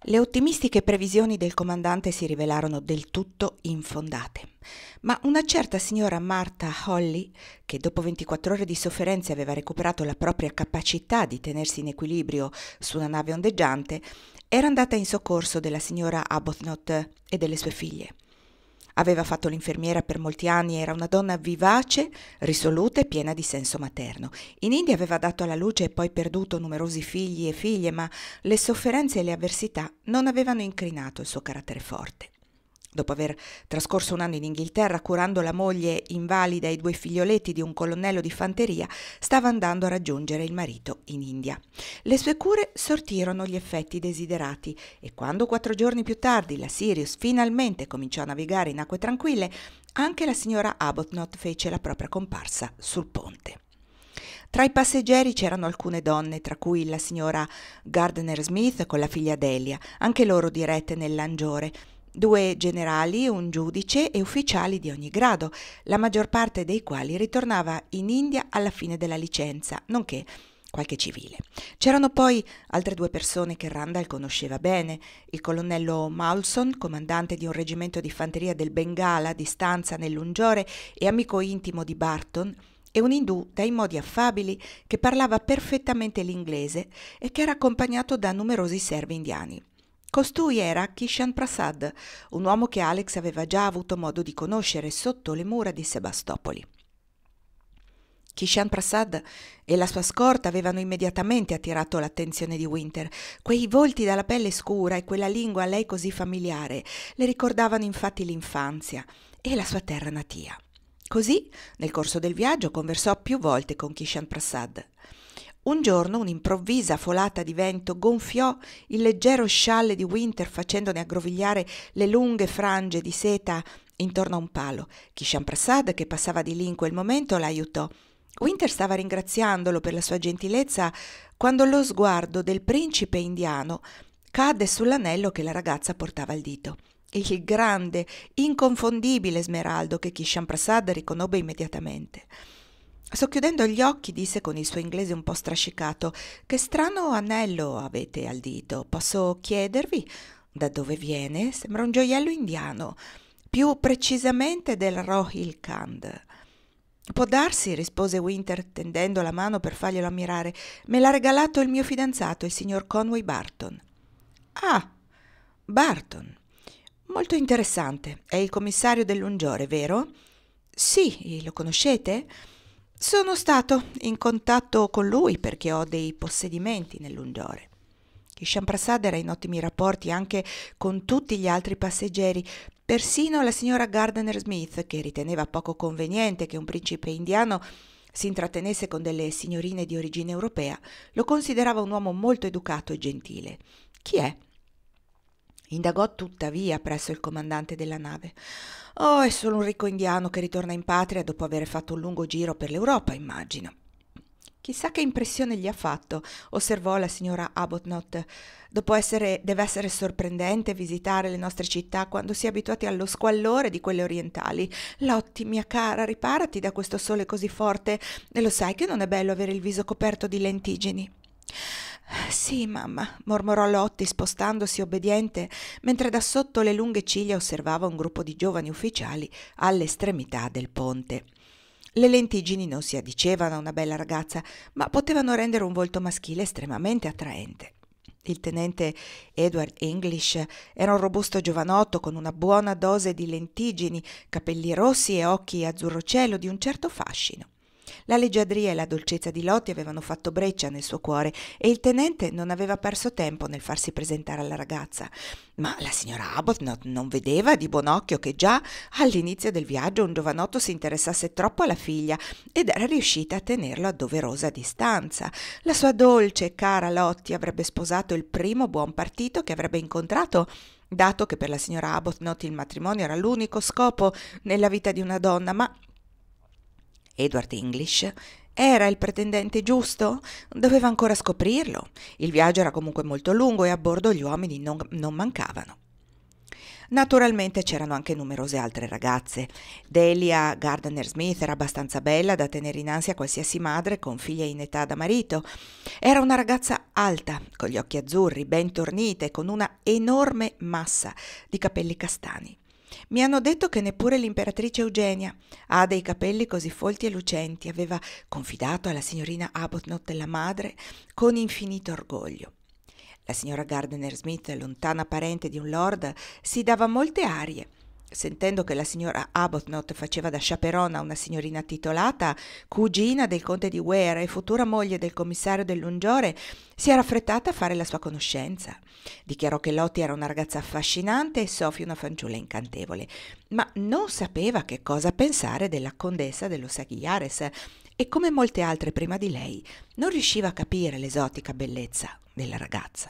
Le ottimistiche previsioni del comandante si rivelarono del tutto infondate, ma una certa signora Martha Holly, che dopo 24 ore di sofferenze aveva recuperato la propria capacità di tenersi in equilibrio su una nave ondeggiante, era andata in soccorso della signora Arbuthnot e delle sue figlie. Aveva fatto l'infermiera per molti anni, era una donna vivace, risoluta e piena di senso materno. In India aveva dato alla luce e poi perduto numerosi figli e figlie, ma le sofferenze e le avversità non avevano incrinato il suo carattere forte. Dopo aver trascorso un anno in Inghilterra curando la moglie invalida e i 2 figlioletti di un colonnello di fanteria, stava andando a raggiungere il marito in India. Le sue cure sortirono gli effetti desiderati e quando 4 giorni più tardi la Sirius finalmente cominciò a navigare in acque tranquille, anche la signora Arbuthnot fece la propria comparsa sul ponte. Tra i passeggeri c'erano alcune donne, tra cui la signora Gardner Smith con la figlia Delia, anche loro dirette nel langiore, 2 generali, un giudice e ufficiali di ogni grado, la maggior parte dei quali ritornava in India alla fine della licenza, nonché qualche civile. C'erano poi altre 2 persone che Randall conosceva bene, il colonnello Maulson, comandante di un reggimento di fanteria del Bengala di stanza nell'Ungiore e amico intimo di Barton, e un indù dai modi affabili che parlava perfettamente l'inglese e che era accompagnato da numerosi servi indiani. Costui era Kishan Prasad, un uomo che Alex aveva già avuto modo di conoscere sotto le mura di Sebastopoli. Kishan Prasad e la sua scorta avevano immediatamente attirato l'attenzione di Winter. Quei volti dalla pelle scura e quella lingua a lei così familiare le ricordavano infatti l'infanzia e la sua terra natia. Così, nel corso del viaggio, conversò più volte con Kishan Prasad. Un giorno un'improvvisa folata di vento gonfiò il leggero scialle di Winter facendone aggrovigliare le lunghe frange di seta intorno a un palo. Kishan Prasad, che passava di lì in quel momento, l'aiutò. Winter stava ringraziandolo per la sua gentilezza quando lo sguardo del principe indiano cadde sull'anello che la ragazza portava al dito. Il grande, inconfondibile smeraldo che Kishan Prasad riconobbe immediatamente. Socchiudendo gli occhi disse con il suo inglese un po' strascicato: «Che strano anello avete al dito. Posso chiedervi da dove viene? Sembra un gioiello indiano, più precisamente del Rohilkhand». «Può darsi», rispose Winter tendendo la mano per farglielo ammirare. «Me l'ha regalato il mio fidanzato, il signor Conway Barton». «Ah, Barton. Molto interessante. È il commissario dell'Ungiore, vero?» «Sì, lo conoscete?» «Sono stato in contatto con lui perché ho dei possedimenti nell'Ungiore». Kishan Prasad era in ottimi rapporti anche con tutti gli altri passeggeri, persino la signora Gardner Smith, che riteneva poco conveniente che un principe indiano si intrattenesse con delle signorine di origine europea, lo considerava un uomo molto educato e gentile. «Chi è?» indagò tuttavia presso il comandante della nave. «Oh, è solo un ricco indiano che ritorna in patria dopo aver fatto un lungo giro per l'Europa, immagino». «Chissà che impressione gli ha fatto», osservò la signora Arbuthnot. Deve essere sorprendente visitare le nostre città quando si è abituati allo squallore di quelle orientali. Lotti, mia cara, riparati da questo sole così forte, e lo sai che non è bello avere il viso coperto di lentiggini». «Sì, mamma», mormorò Lottie spostandosi obbediente, mentre da sotto le lunghe ciglia osservava un gruppo di giovani ufficiali all'estremità del ponte. Le lentiggini non si addicevano a una bella ragazza, ma potevano rendere un volto maschile estremamente attraente. Il tenente Edward English era un robusto giovanotto con una buona dose di lentiggini, capelli rossi e occhi azzurro cielo di un certo fascino. La leggiadria e la dolcezza di Lottie avevano fatto breccia nel suo cuore e il tenente non aveva perso tempo nel farsi presentare alla ragazza. Ma la signora Arbuthnot non vedeva di buon occhio che già all'inizio del viaggio un giovanotto si interessasse troppo alla figlia ed era riuscita a tenerlo a doverosa distanza. La sua dolce e cara Lottie avrebbe sposato il primo buon partito che avrebbe incontrato, dato che per la signora Arbuthnot il matrimonio era l'unico scopo nella vita di una donna, ma Edward English era il pretendente giusto? Doveva ancora scoprirlo. Il viaggio era comunque molto lungo e a bordo gli uomini non mancavano. Naturalmente c'erano anche numerose altre ragazze. Delia Gardner Smith era abbastanza bella da tenere in ansia qualsiasi madre con figlie in età da marito. Era una ragazza alta, con gli occhi azzurri, ben tornite, con una enorme massa di capelli castani. Mi hanno detto che neppure l'imperatrice Eugenia ha dei capelli così folti e lucenti, aveva confidato alla signorina Arbuthnot, la madre, con infinito orgoglio. La signora Gardner Smith, lontana parente di un lord, si dava molte arie. Sentendo che la signora Arbuthnot faceva da chaperone a una signorina titolata, cugina del conte di Ware e futura moglie del commissario dell'Ungiore, si era affrettata a fare la sua conoscenza. Dichiarò che Lottie era una ragazza affascinante e Sophie una fanciulla incantevole, ma non sapeva che cosa pensare della condessa dello Saghiares e, come molte altre prima di lei, non riusciva a capire l'esotica bellezza della ragazza.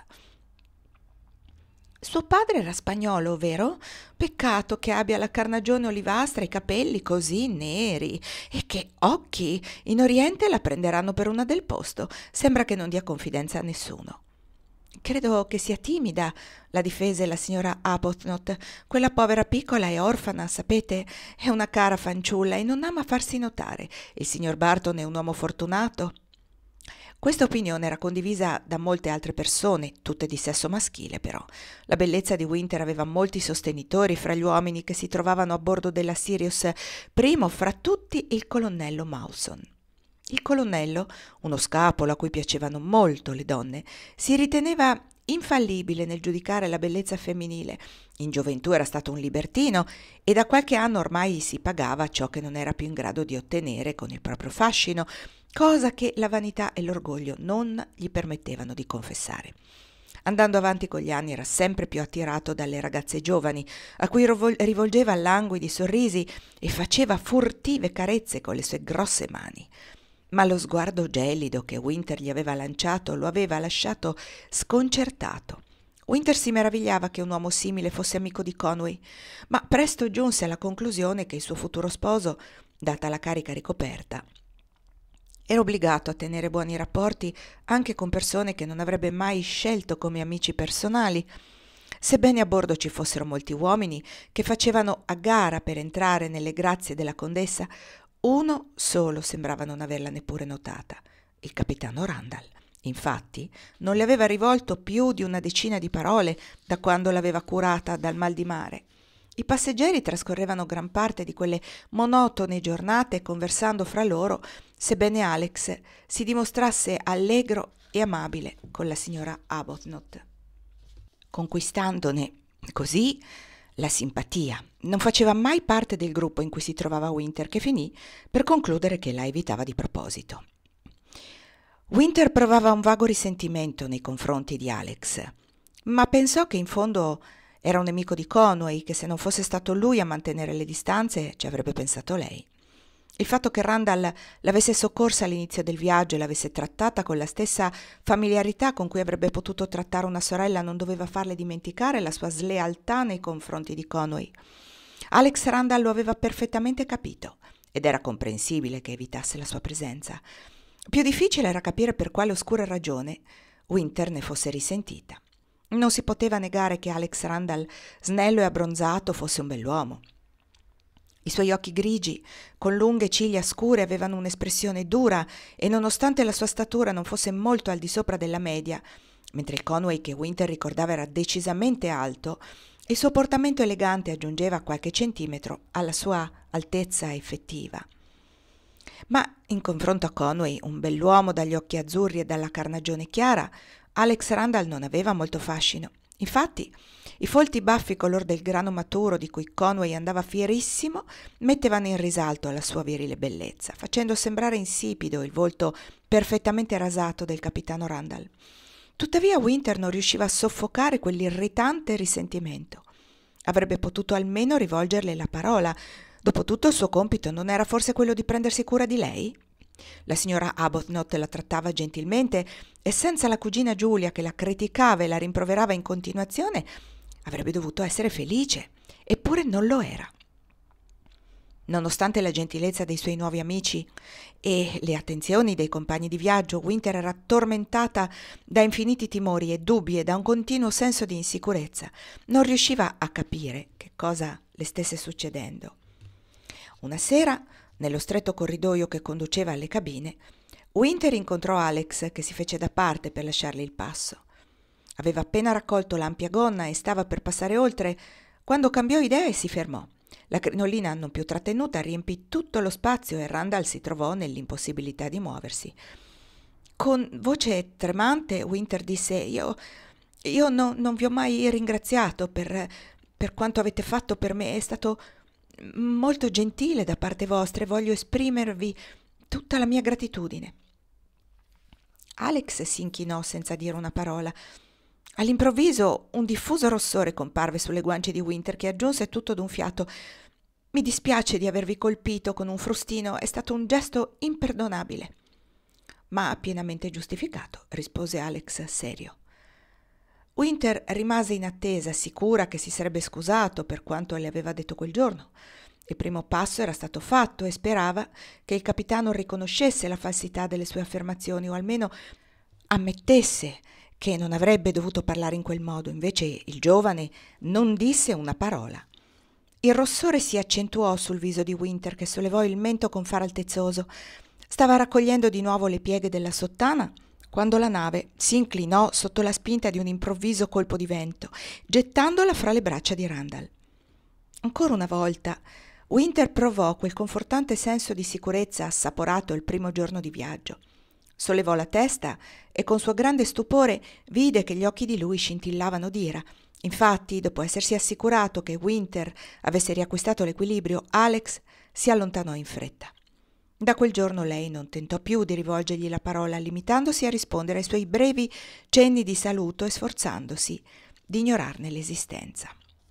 Suo padre era spagnolo, vero? Peccato che abbia la carnagione olivastra e i capelli così neri. E che occhi! In Oriente la prenderanno per una del posto. Sembra che non dia confidenza a nessuno. Credo che sia timida, la difese la signora Arbuthnot. Quella povera piccola è orfana, sapete? È una cara fanciulla e non ama farsi notare. Il signor Barton è un uomo fortunato. Questa opinione era condivisa da molte altre persone, tutte di sesso maschile però. La bellezza di Winter aveva molti sostenitori fra gli uomini che si trovavano a bordo della Sirius, primo fra tutti il colonnello Mawson. Il colonnello, uno scapolo a cui piacevano molto le donne, si riteneva infallibile nel giudicare la bellezza femminile. In gioventù era stato un libertino e da qualche anno ormai si pagava ciò che non era più in grado di ottenere con il proprio fascino, cosa che la vanità e l'orgoglio non gli permettevano di confessare. Andando avanti con gli anni era sempre più attirato dalle ragazze giovani, a cui rivolgeva languidi sorrisi e faceva furtive carezze con le sue grosse mani. Ma lo sguardo gelido che Winter gli aveva lanciato lo aveva lasciato sconcertato. Winter si meravigliava che un uomo simile fosse amico di Conway, ma presto giunse alla conclusione che il suo futuro sposo, data la carica ricoperta, era obbligato a tenere buoni rapporti anche con persone che non avrebbe mai scelto come amici personali. Sebbene a bordo ci fossero molti uomini che facevano a gara per entrare nelle grazie della condessa, uno solo sembrava non averla neppure notata, il capitano Randall. Infatti non le aveva rivolto più di una decina di parole da quando l'aveva curata dal mal di mare. I passeggeri trascorrevano gran parte di quelle monotone giornate conversando fra loro, sebbene Alex si dimostrasse allegro e amabile con la signora Arbuthnot, conquistandone così la simpatia. Non faceva mai parte del gruppo in cui si trovava Winter, che finì per concludere che la evitava di proposito. Winter provava un vago risentimento nei confronti di Alex, ma pensò che in fondo era un nemico di Conway, che se non fosse stato lui a mantenere le distanze ci avrebbe pensato lei. Il fatto che Randall l'avesse soccorsa all'inizio del viaggio e l'avesse trattata con la stessa familiarità con cui avrebbe potuto trattare una sorella non doveva farle dimenticare la sua slealtà nei confronti di Conway. Alex Randall lo aveva perfettamente capito ed era comprensibile che evitasse la sua presenza. Più difficile era capire per quale oscura ragione Winter ne fosse risentita. Non si poteva negare che Alex Randall, snello e abbronzato, fosse un bell'uomo. I suoi occhi grigi, con lunghe ciglia scure, avevano un'espressione dura e nonostante la sua statura non fosse molto al di sopra della media, mentre il Conway che Winter ricordava era decisamente alto, il suo portamento elegante aggiungeva qualche centimetro alla sua altezza effettiva. Ma in confronto a Conway, un bell'uomo dagli occhi azzurri e dalla carnagione chiara, Alex Randall non aveva molto fascino. Infatti, i folti baffi color del grano maturo di cui Conway andava fierissimo mettevano in risalto la sua virile bellezza, facendo sembrare insipido il volto perfettamente rasato del capitano Randall. Tuttavia Winter non riusciva a soffocare quell'irritante risentimento. Avrebbe potuto almeno rivolgerle la parola. Dopotutto il suo compito non era forse quello di prendersi cura di lei? La signora Arbuthnot la trattava gentilmente e senza la cugina Giulia che la criticava e la rimproverava in continuazione avrebbe dovuto essere felice, eppure non lo era. Nonostante la gentilezza dei suoi nuovi amici e le attenzioni dei compagni di viaggio, Winter era tormentata da infiniti timori e dubbi e da un continuo senso di insicurezza. Non riusciva a capire che cosa le stesse succedendo. Una sera, nello stretto corridoio che conduceva alle cabine, Winter incontrò Alex, che si fece da parte per lasciarle il passo. Aveva appena raccolto l'ampia gonna e stava per passare oltre quando cambiò idea e si fermò. La crinolina, non più trattenuta, riempì tutto lo spazio e Randall si trovò nell'impossibilità di muoversi. Con voce tremante Winter disse: Io non vi ho mai ringraziato per quanto avete fatto per me. È stato molto gentile da parte vostra e voglio esprimervi tutta la mia gratitudine. Alex si inchinò senza dire una parola. All'improvviso un diffuso rossore comparve sulle guance di Winter, che aggiunse tutto d'un fiato: Mi dispiace di avervi colpito con un frustino, è stato un gesto imperdonabile. Ma pienamente giustificato, rispose Alex serio. Winter rimase in attesa, sicura che si sarebbe scusato per quanto le aveva detto quel giorno. Il primo passo era stato fatto e sperava che il capitano riconoscesse la falsità delle sue affermazioni o almeno ammettesse che non avrebbe dovuto parlare in quel modo. Invece il giovane non disse una parola. Il rossore si accentuò sul viso di Winter, che sollevò il mento con fare altezzoso. Stava raccogliendo di nuovo le pieghe della sottana quando la nave si inclinò sotto la spinta di un improvviso colpo di vento, gettandola fra le braccia di Randall. Ancora una volta Winter provò quel confortante senso di sicurezza assaporato il primo giorno di viaggio. Sollevò la testa e con suo grande stupore vide che gli occhi di lui scintillavano d'ira. Infatti, dopo essersi assicurato che Winter avesse riacquistato l'equilibrio, Alex si allontanò in fretta. Da quel giorno lei non tentò più di rivolgergli la parola, limitandosi a rispondere ai suoi brevi cenni di saluto e sforzandosi di ignorarne l'esistenza.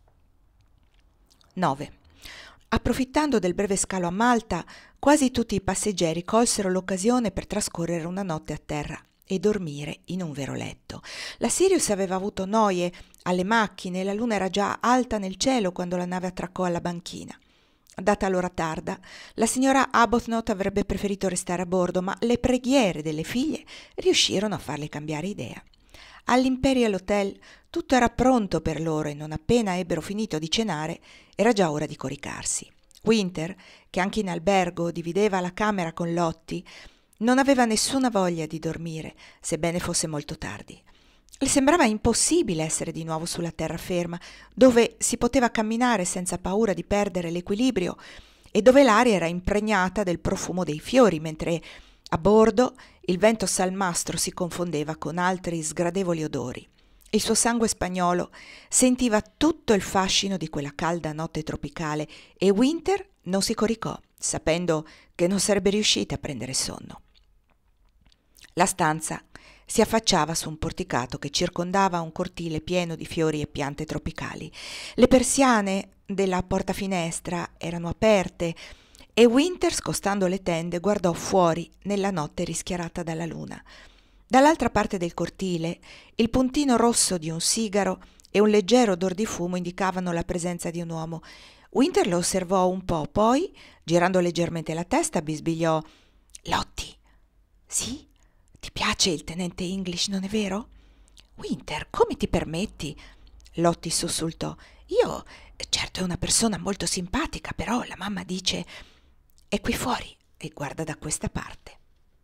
9. Approfittando del breve scalo a Malta, quasi tutti i passeggeri colsero l'occasione per trascorrere una notte a terra e dormire in un vero letto. La Sirius aveva avuto noie alle macchine e la luna era già alta nel cielo quando la nave attraccò alla banchina. Data l'ora tarda, la signora Arbuthnot avrebbe preferito restare a bordo, ma le preghiere delle figlie riuscirono a farle cambiare idea. All'Imperial Hotel tutto era pronto per loro e non appena ebbero finito di cenare era già ora di coricarsi. Winter, che anche in albergo divideva la camera con Lottie, non aveva nessuna voglia di dormire, sebbene fosse molto tardi. Le sembrava impossibile essere di nuovo sulla terraferma, dove si poteva camminare senza paura di perdere l'equilibrio e dove l'aria era impregnata del profumo dei fiori, mentre a bordo il vento salmastro si confondeva con altri sgradevoli odori. Il suo sangue spagnolo sentiva tutto il fascino di quella calda notte tropicale e Winter non si coricò, sapendo che non sarebbe riuscita a prendere sonno. La stanza si affacciava su un porticato che circondava un cortile pieno di fiori e piante tropicali. Le persiane della portafinestra erano aperte e Winter, scostando le tende, guardò fuori nella notte rischiarata dalla luna. Dall'altra parte del cortile il puntino rosso di un sigaro e un leggero odor di fumo indicavano la presenza di un uomo. Winter lo osservò un po', poi, girando leggermente la testa, bisbigliò: «Lottie, sì? Ti piace il tenente English, non è vero?» «Winter, come ti permetti?» Lottie sussultò. «Io, certo, è una persona molto simpatica, però la mamma dice: è qui fuori e guarda da questa parte.»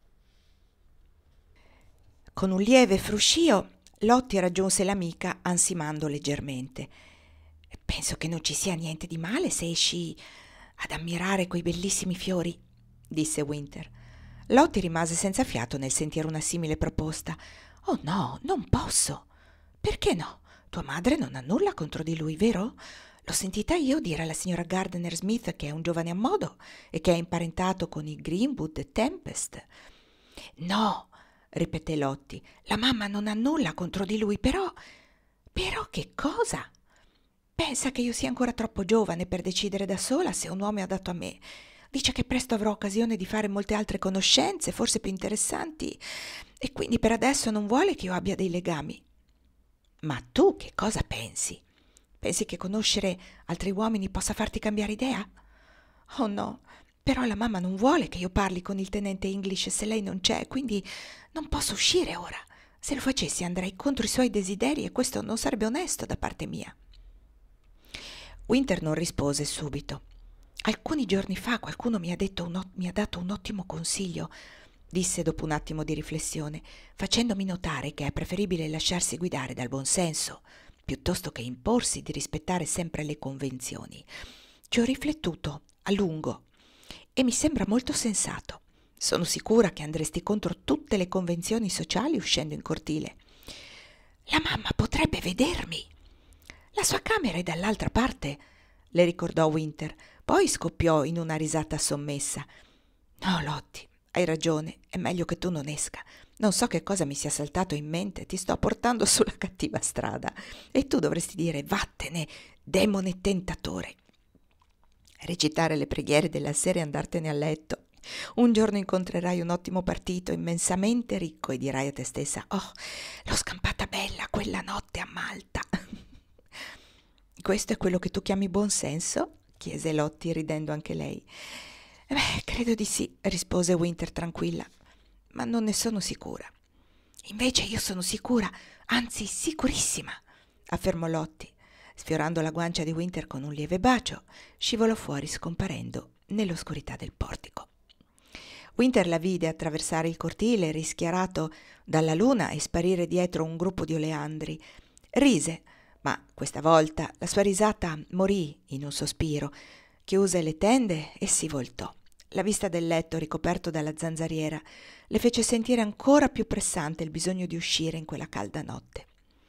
Con un lieve fruscio Lottie raggiunse l'amica ansimando leggermente. «Penso che non ci sia niente di male se esci ad ammirare quei bellissimi fiori», disse Winter. Lottie rimase senza fiato nel sentire una simile proposta. «Oh no, non posso!» «Perché no? Tua madre non ha nulla contro di lui, vero? L'ho sentita io dire alla signora Gardner Smith che è un giovane a modo e che è imparentato con i Greenwood Tempest.» «No!» ripeté Lottie, «la mamma non ha nulla contro di lui, però che cosa? Pensa che io sia ancora troppo giovane per decidere da sola se un uomo è adatto a me. Dice che presto avrò occasione di fare molte altre conoscenze, forse più interessanti, e quindi per adesso non vuole che io abbia dei legami.» «Ma tu che cosa pensi? Pensi che conoscere altri uomini possa farti cambiare idea?» Oh no, però la mamma non vuole che io parli con il tenente English se lei non c'è, quindi non posso uscire ora. Se lo facessi andrei contro i suoi desideri e questo non sarebbe onesto da parte mia. Winter non rispose subito. Alcuni giorni fa qualcuno mi ha dato un ottimo consiglio, disse dopo un attimo di riflessione, facendomi notare che è preferibile lasciarsi guidare dal buon senso, piuttosto che imporsi di rispettare sempre le convenzioni. Ci ho riflettuto a lungo e mi sembra molto sensato. Sono sicura che andresti contro tutte le convenzioni sociali uscendo in cortile. La mamma potrebbe vedermi. La sua camera è dall'altra parte, le ricordò Winter. Poi scoppiò in una risata sommessa. No, Lottie, hai ragione, è meglio che tu non esca. Non so che cosa mi sia saltato in mente, ti sto portando sulla cattiva strada. E tu dovresti dire vattene, demone tentatore. Recitare le preghiere della sera e andartene a letto. Un giorno incontrerai un ottimo partito, immensamente ricco, e dirai a te stessa: oh, l'ho scampata bella quella notte a Malta. Questo è quello che tu chiami buon senso? Chiese Lottie, ridendo anche lei. Beh, credo di sì, rispose Winter tranquilla, ma non ne sono sicura. Invece io sono sicura, anzi sicurissima, affermò Lottie. Sfiorando la guancia di Winter con un lieve bacio, scivolò fuori scomparendo nell'oscurità del portico. Winter la vide attraversare il cortile rischiarato dalla luna e sparire dietro un gruppo di oleandri. Rise, ma questa volta la sua risata morì in un sospiro. Chiuse le tende e si voltò. La vista del letto ricoperto dalla zanzariera le fece sentire ancora più pressante il bisogno di uscire in quella calda notte.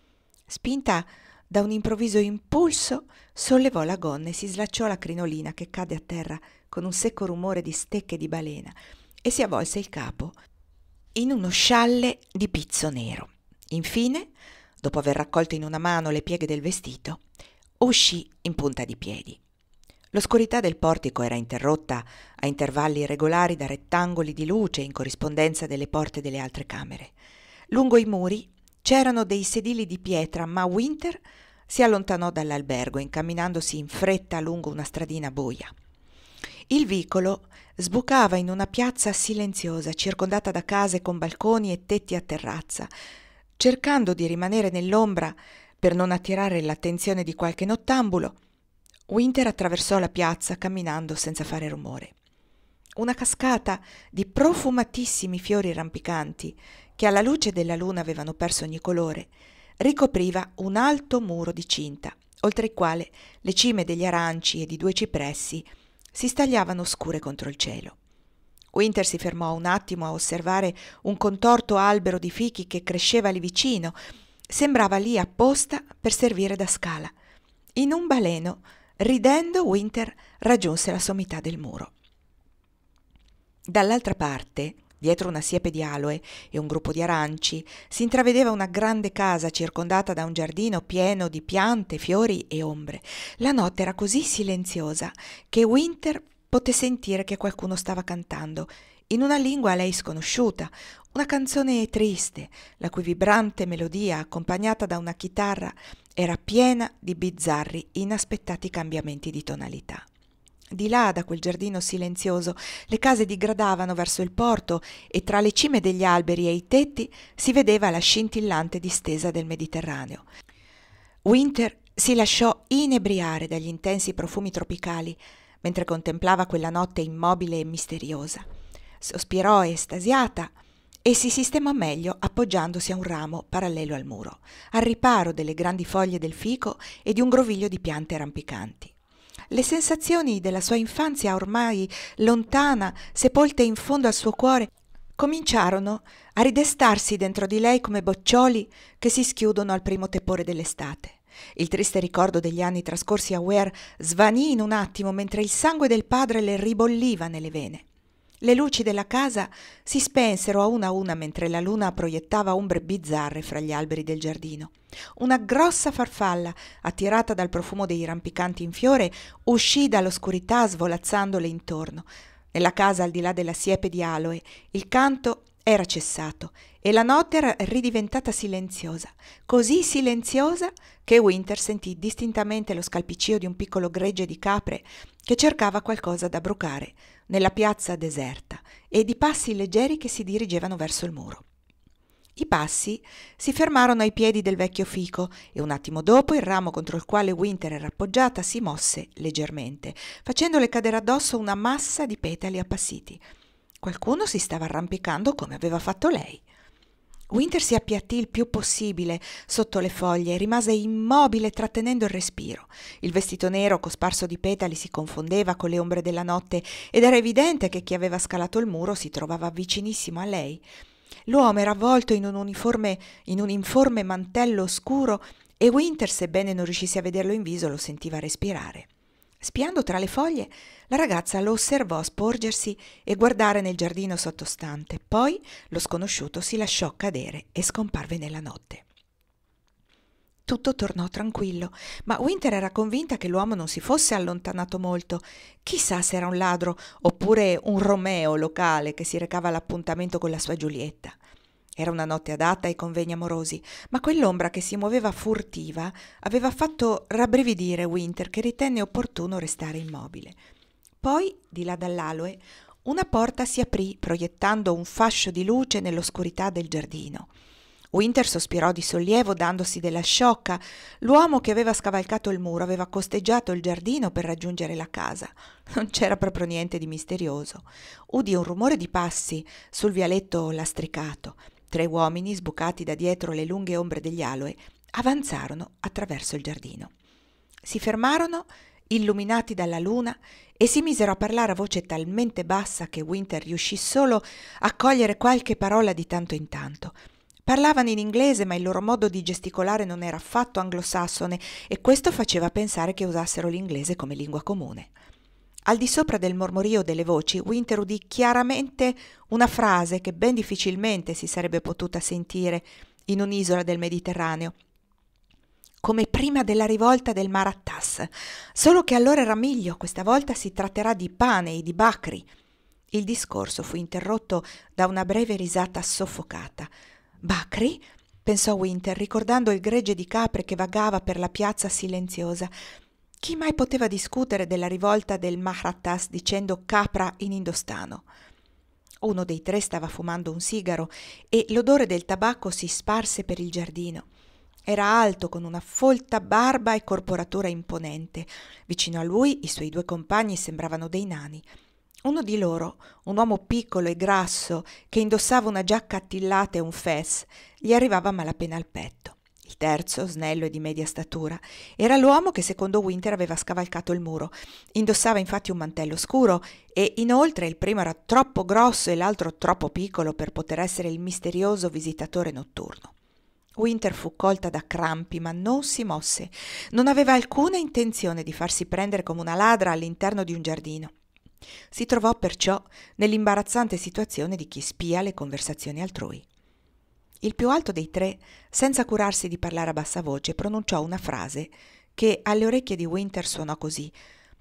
Spinta da un improvviso impulso, sollevò la gonna e si slacciò la crinolina che cadde a terra con un secco rumore di stecche di balena e si avvolse il capo in uno scialle di pizzo nero. Infine, dopo aver raccolto in una mano le pieghe del vestito, uscì in punta di piedi. L'oscurità del portico era interrotta a intervalli irregolari da rettangoli di luce in corrispondenza delle porte delle altre camere. Lungo i muri c'erano dei sedili di pietra, ma Winter si allontanò dall'albergo, incamminandosi in fretta lungo una stradina buia. Il vicolo sbucava in una piazza silenziosa, circondata da case con balconi e tetti a terrazza. Cercando di rimanere nell'ombra per non attirare l'attenzione di qualche nottambulo, Winter attraversò la piazza camminando senza fare rumore. Una cascata di profumatissimi fiori rampicanti, che alla luce della luna avevano perso ogni colore, ricopriva un alto muro di cinta, oltre il quale le cime degli aranci e di 2 cipressi si stagliavano scure contro il cielo. Winter si fermò un attimo a osservare un contorto albero di fichi che cresceva lì vicino. Sembrava lì apposta per servire da scala. In un baleno, ridendo, Winter raggiunse la sommità del muro. Dall'altra parte, dietro una siepe di aloe e un gruppo di aranci, si intravedeva una grande casa circondata da un giardino pieno di piante, fiori e ombre. La notte era così silenziosa che Winter poté sentire che qualcuno stava cantando, in una lingua a lei sconosciuta, una canzone triste, la cui vibrante melodia, accompagnata da una chitarra, era piena di bizzarri, inaspettati cambiamenti di tonalità. Di là, da quel giardino silenzioso, le case digradavano verso il porto e tra le cime degli alberi e i tetti si vedeva la scintillante distesa del Mediterraneo. Winter si lasciò inebriare dagli intensi profumi tropicali mentre contemplava quella notte immobile e misteriosa. Sospirò estasiata e si sistemò meglio appoggiandosi a un ramo parallelo al muro, al riparo delle grandi foglie del fico e di un groviglio di piante rampicanti. Le sensazioni della sua infanzia ormai lontana, sepolte in fondo al suo cuore, cominciarono a ridestarsi dentro di lei come boccioli che si schiudono al primo tepore dell'estate. Il triste ricordo degli anni trascorsi a Ware svanì in un attimo mentre il sangue del padre le ribolliva nelle vene. Le luci della casa si spensero a una mentre la luna proiettava ombre bizzarre fra gli alberi del giardino. Una grossa farfalla, attirata dal profumo dei rampicanti in fiore, uscì dall'oscurità svolazzandole intorno. Nella casa al di là della siepe di aloe il canto era cessato e la notte era ridiventata silenziosa, così silenziosa che Winter sentì distintamente lo scalpiccio di un piccolo gregge di capre che cercava qualcosa da brucare nella piazza deserta e di passi leggeri che si dirigevano verso il muro. I passi si fermarono ai piedi del vecchio fico e un attimo dopo il ramo contro il quale Winter era appoggiata si mosse leggermente, facendole cadere addosso una massa di petali appassiti. Qualcuno si stava arrampicando come aveva fatto lei. Winter si appiattì il più possibile sotto le foglie e rimase immobile trattenendo il respiro. Il vestito nero cosparso di petali si confondeva con le ombre della notte ed era evidente che chi aveva scalato il muro si trovava vicinissimo a lei. L'uomo era avvolto in un informe mantello scuro e Winter, sebbene non riuscisse a vederlo in viso, lo sentiva respirare. Spiando tra le foglie, la ragazza lo osservò sporgersi e guardare nel giardino sottostante. Poi lo sconosciuto si lasciò cadere e scomparve nella notte. Tutto tornò tranquillo, ma Winter era convinta che l'uomo non si fosse allontanato molto. Chissà se era un ladro oppure un Romeo locale che si recava all'appuntamento con la sua Giulietta. Era una notte adatta ai convegni amorosi, ma quell'ombra che si muoveva furtiva aveva fatto rabbrividire Winter, che ritenne opportuno restare immobile. Poi, di là dall'aloe, una porta si aprì, proiettando un fascio di luce nell'oscurità del giardino. Winter sospirò di sollievo dandosi della sciocca. L'uomo che aveva scavalcato il muro aveva costeggiato il giardino per raggiungere la casa. Non c'era proprio niente di misterioso. Udì un rumore di passi sul vialetto lastricato. 3 uomini, sbucati da dietro le lunghe ombre degli aloe, avanzarono attraverso il giardino. Si fermarono, illuminati dalla luna, e si misero a parlare a voce talmente bassa che Winter riuscì solo a cogliere qualche parola di tanto in tanto. Parlavano in inglese, ma il loro modo di gesticolare non era affatto anglosassone e questo faceva pensare che usassero l'inglese come lingua comune. Al di sopra del mormorio delle voci, Winter udì chiaramente una frase che ben difficilmente si sarebbe potuta sentire in un'isola del Mediterraneo, come prima della rivolta del Marattas, solo che allora era meglio, questa volta si tratterà di pane e di bacri. Il discorso fu interrotto da una breve risata soffocata. «Bacri?» pensò Winter, ricordando il gregge di capre che vagava per la piazza silenziosa. Chi mai poteva discutere della rivolta del Marattas dicendo capra in indostano? Uno dei 3 stava fumando un sigaro e l'odore del tabacco si sparse per il giardino. Era alto, con una folta barba e corporatura imponente. Vicino a lui i suoi 2 compagni sembravano dei nani. Uno di loro, un uomo piccolo e grasso che indossava una giacca attillata e un fez, gli arrivava a malapena al petto. Il terzo, snello e di media statura, era l'uomo che secondo Winter aveva scavalcato il muro. Indossava infatti un mantello scuro e inoltre il primo era troppo grosso e l'altro troppo piccolo per poter essere il misterioso visitatore notturno. Winter fu colta da crampi, ma non si mosse. Non aveva alcuna intenzione di farsi prendere come una ladra all'interno di un giardino. Si trovò perciò nell'imbarazzante situazione di chi spia le conversazioni altrui. Il più alto dei 3, senza curarsi di parlare a bassa voce, pronunciò una frase che alle orecchie di Winter suonò così: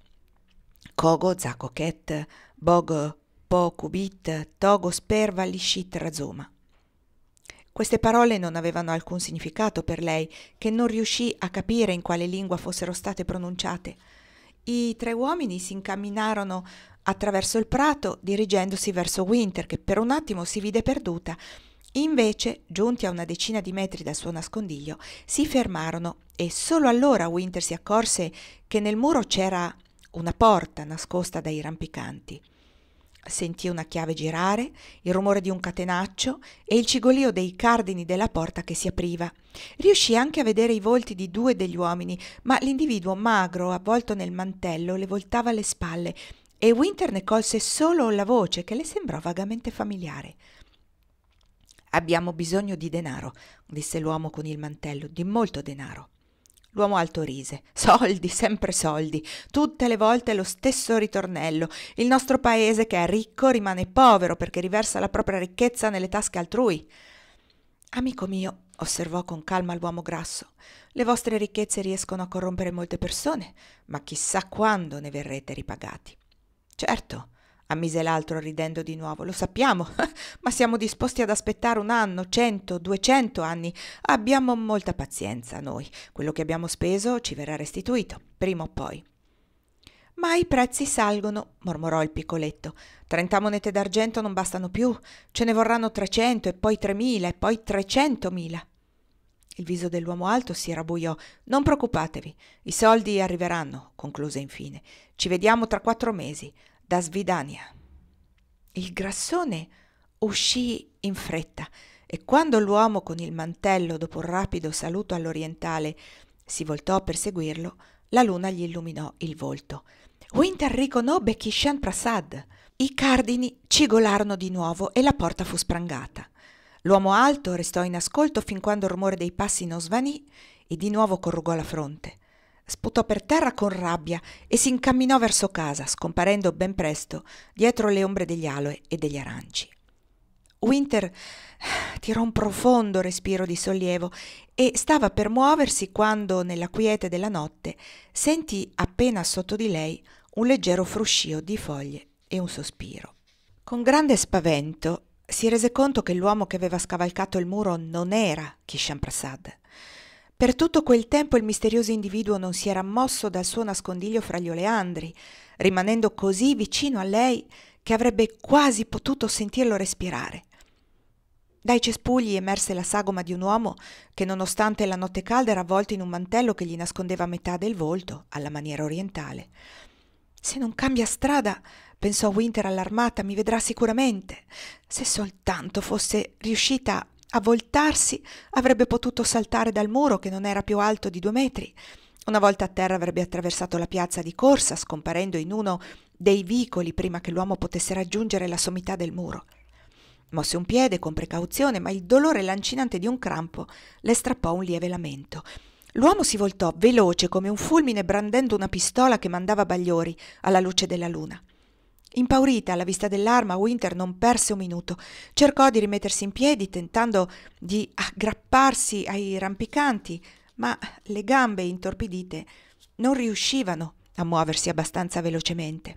Kogo zakoket, bog po kubit, togo sperva lishit razoma. Queste parole non avevano alcun significato per lei, che non riuscì a capire in quale lingua fossero state pronunciate. I 3 uomini si incamminarono attraverso il prato, dirigendosi verso Winter, che per un attimo si vide perduta. Invece, giunti a una decina di metri dal suo nascondiglio, si fermarono e solo allora Winter si accorse che nel muro c'era una porta nascosta dai rampicanti. Sentì una chiave girare, il rumore di un catenaccio e il cigolio dei cardini della porta che si apriva. Riuscì anche a vedere i volti di 2 degli uomini, ma l'individuo magro, avvolto nel mantello, le voltava le spalle e Winter ne colse solo la voce che le sembrò vagamente familiare. «Abbiamo bisogno di denaro», disse l'uomo con il mantello, «di molto denaro». L'uomo alto rise. «Soldi, sempre soldi, tutte le volte lo stesso ritornello. Il nostro paese che è ricco rimane povero perché riversa la propria ricchezza nelle tasche altrui». «Amico mio», osservò con calma l'uomo grasso, «le vostre ricchezze riescono a corrompere molte persone, ma chissà quando ne verrete ripagati». «Certo», ammise l'altro ridendo di nuovo, «lo sappiamo, ma siamo disposti ad aspettare 1 anno, 100, 200 anni. Abbiamo molta pazienza noi. Quello che abbiamo speso ci verrà restituito, prima o poi». Ma i prezzi salgono, mormorò il piccoletto. 30 monete d'argento non bastano più, ce ne vorranno 300 e poi 3.000 e poi 300.000. Il viso dell'uomo alto si rabbuiò. Non preoccupatevi, i soldi arriveranno, concluse infine. Ci vediamo tra 4 mesi. Da Svidania. Il grassone uscì in fretta e quando l'uomo con il mantello, dopo un rapido saluto all'orientale, si voltò per seguirlo, la luna gli illuminò il volto. Winter riconobbe Kishan Prasad. I cardini cigolarono di nuovo e la porta fu sprangata. L'uomo alto restò in ascolto fin quando il rumore dei passi non svanì e di nuovo corrugò la fronte. Sputò per terra con rabbia e si incamminò verso casa, scomparendo ben presto dietro le ombre degli aloe e degli aranci. Winter tirò un profondo respiro di sollievo e stava per muoversi quando, nella quiete della notte, sentì appena sotto di lei un leggero fruscio di foglie e un sospiro. Con grande spavento si rese conto che l'uomo che aveva scavalcato il muro non era Kishan Prasad. Per tutto quel tempo il misterioso individuo non si era mosso dal suo nascondiglio fra gli oleandri, rimanendo così vicino a lei che avrebbe quasi potuto sentirlo respirare. Dai cespugli emerse la sagoma di un uomo che, nonostante la notte calda, era avvolto in un mantello che gli nascondeva metà del volto, alla maniera orientale. «Se non cambia strada», pensò Winter allarmata, «mi vedrà sicuramente. Se soltanto fosse riuscita a voltarsi, avrebbe potuto saltare dal muro che non era più alto di 2 metri. Una volta a terra avrebbe attraversato la piazza di corsa, scomparendo in uno dei vicoli prima che l'uomo potesse raggiungere la sommità del muro. Mosse un piede con precauzione, ma il dolore lancinante di un crampo le strappò un lieve lamento. L'uomo si voltò veloce come un fulmine, brandendo una pistola che mandava bagliori alla luce della luna. Impaurita alla vista dell'arma, Winter non perse un minuto. Cercò di rimettersi in piedi, tentando di aggrapparsi ai rampicanti, ma le gambe intorpidite non riuscivano a muoversi abbastanza velocemente.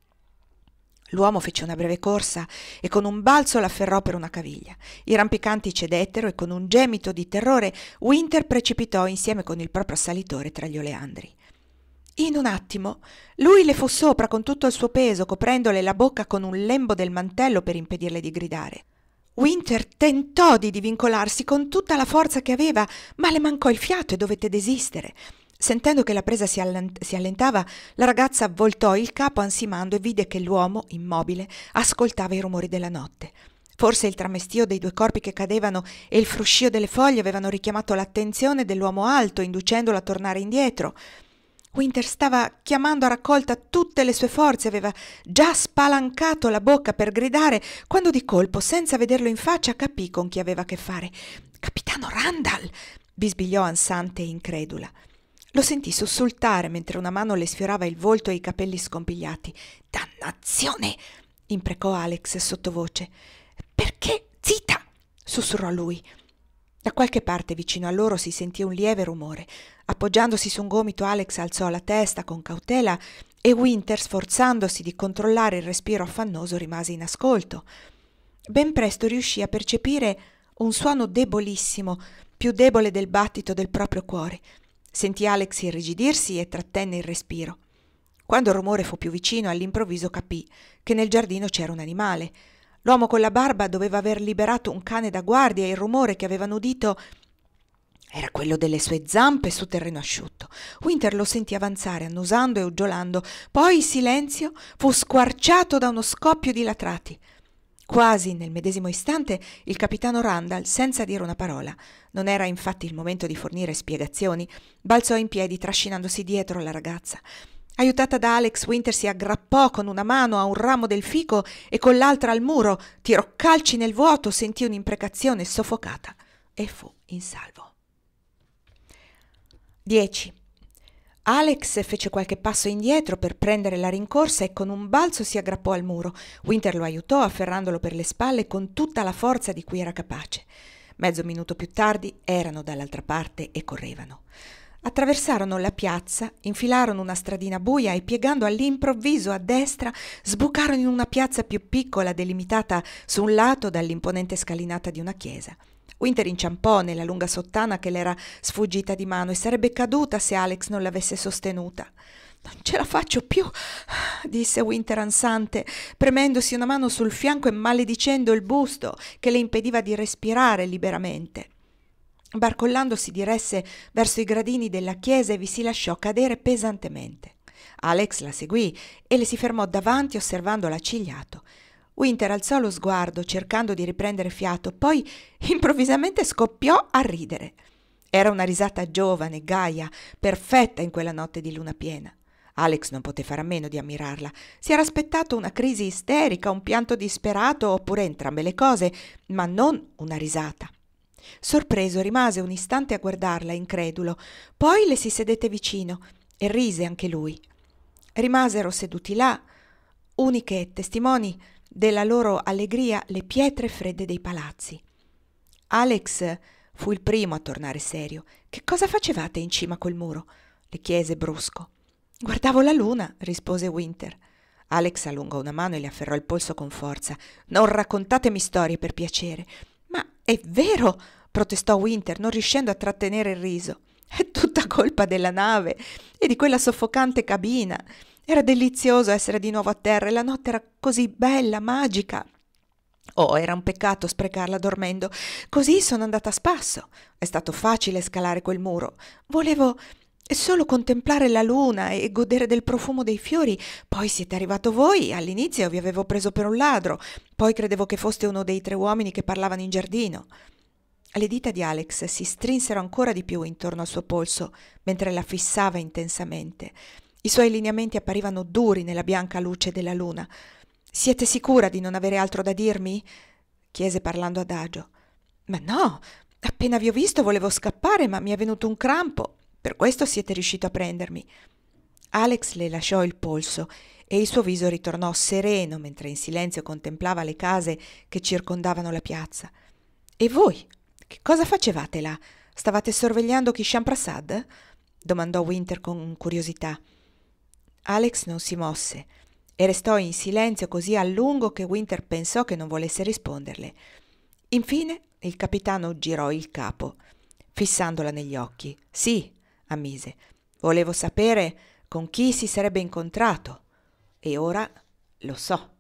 L'uomo fece una breve corsa e con un balzo l'afferrò per una caviglia. I rampicanti cedettero e con un gemito di terrore Winter precipitò insieme con il proprio assalitore tra gli oleandri. In un attimo lui le fu sopra con tutto il suo peso, coprendole la bocca con un lembo del mantello per impedirle di gridare. Winter tentò di divincolarsi con tutta la forza che aveva, ma le mancò il fiato e dovette desistere. Sentendo che la presa si allentava, la ragazza voltò il capo ansimando e vide che l'uomo, immobile, ascoltava i rumori della notte. Forse il tramestio dei 2 corpi che cadevano e il fruscio delle foglie avevano richiamato l'attenzione dell'uomo alto, inducendolo a tornare indietro. Winter stava chiamando a raccolta tutte le sue forze, aveva già spalancato la bocca per gridare, quando di colpo, senza vederlo in faccia, capì con chi aveva a che fare. «Capitano Randall!» bisbigliò ansante e incredula. Lo sentì sussultare mentre una mano le sfiorava il volto e i capelli scompigliati. «Dannazione!» imprecò Alex sottovoce. «Perché? Zitta!» sussurrò lui. Da qualche parte vicino a loro si sentì un lieve rumore. Appoggiandosi su un gomito, Alex alzò la testa con cautela e Winter, sforzandosi di controllare il respiro affannoso, rimase in ascolto. Ben presto riuscì a percepire un suono debolissimo, più debole del battito del proprio cuore. Sentì Alex irrigidirsi e trattenne il respiro. Quando il rumore fu più vicino, all'improvviso capì che nel giardino c'era un animale. L'uomo con la barba doveva aver liberato un cane da guardia e il rumore che avevano udito era quello delle sue zampe su terreno asciutto. Winter lo sentì avanzare, annusando e uggiolando. Poi il silenzio fu squarciato da uno scoppio di latrati. Quasi nel medesimo istante il capitano Randall, senza dire una parola, non era infatti il momento di fornire spiegazioni, balzò in piedi trascinandosi dietro la ragazza. Aiutata da Alex, Winter si aggrappò con una mano a un ramo del fico e con l'altra al muro, tirò calci nel vuoto, sentì un'imprecazione soffocata e fu in salvo. 10. Alex fece qualche passo indietro per prendere la rincorsa e con un balzo si aggrappò al muro. Winter lo aiutò afferrandolo per le spalle con tutta la forza di cui era capace. Mezzo minuto più tardi erano dall'altra parte e correvano. Attraversarono la piazza, infilarono una stradina buia e piegando all'improvviso a destra sbucarono in una piazza più piccola delimitata su un lato dall'imponente scalinata di una chiesa. Winter inciampò nella lunga sottana che le era sfuggita di mano e sarebbe caduta se Alex non l'avesse sostenuta. Non ce la faccio più, disse Winter ansante, premendosi una mano sul fianco e maledicendo il busto che le impediva di respirare liberamente. Barcollando si diresse verso i gradini della chiesa e vi si lasciò cadere pesantemente. Alex la seguì e le si fermò davanti osservandola accigliato. Winter alzò lo sguardo cercando di riprendere fiato, poi improvvisamente scoppiò a ridere. Era una risata giovane, gaia, perfetta in quella notte di luna piena. Alex non poté fare a meno di ammirarla. Si era aspettato una crisi isterica, un pianto disperato oppure entrambe le cose, ma non una risata. Sorpreso rimase un istante a guardarla, incredulo. Poi le si sedette vicino e rise anche lui. Rimasero seduti là, uniche testimoni della loro allegria, le pietre fredde dei palazzi. Alex fu il primo a tornare serio. «Che cosa facevate in cima col muro?» le chiese brusco. «Guardavo la luna», rispose Winter. Alex allungò una mano e le afferrò il polso con forza. «Non raccontatemi storie, per piacere». «Ma è vero», protestò Winter, non riuscendo a trattenere il riso. «È tutta colpa della nave e di quella soffocante cabina. Era delizioso essere di nuovo a terra e la notte era così bella, magica. Oh, era un peccato sprecarla dormendo. Così sono andata a spasso. È stato facile scalare quel muro. Volevo solo contemplare la luna e godere del profumo dei fiori. Poi siete arrivato voi. All'inizio vi avevo preso per un ladro. Poi credevo che foste uno dei 3 uomini che parlavano in giardino». Le dita di Alex si strinsero ancora di più intorno al suo polso mentre la fissava intensamente. I suoi lineamenti apparivano duri nella bianca luce della luna. «Siete sicura di non avere altro da dirmi?» chiese parlando adagio. «Ma no, appena vi ho visto volevo scappare, ma mi è venuto un crampo. Per questo siete riuscito a prendermi». Alex le lasciò il polso e il suo viso ritornò sereno mentre in silenzio contemplava le case che circondavano la piazza. «E voi? Che cosa facevate là? Stavate sorvegliando Kishan Prasad?» domandò Winter con curiosità. Alex non si mosse e restò in silenzio così a lungo che Winter pensò che non volesse risponderle. Infine il capitano girò il capo, fissandola negli occhi. «Sì», ammise, «volevo sapere con chi si sarebbe incontrato. E ora lo so».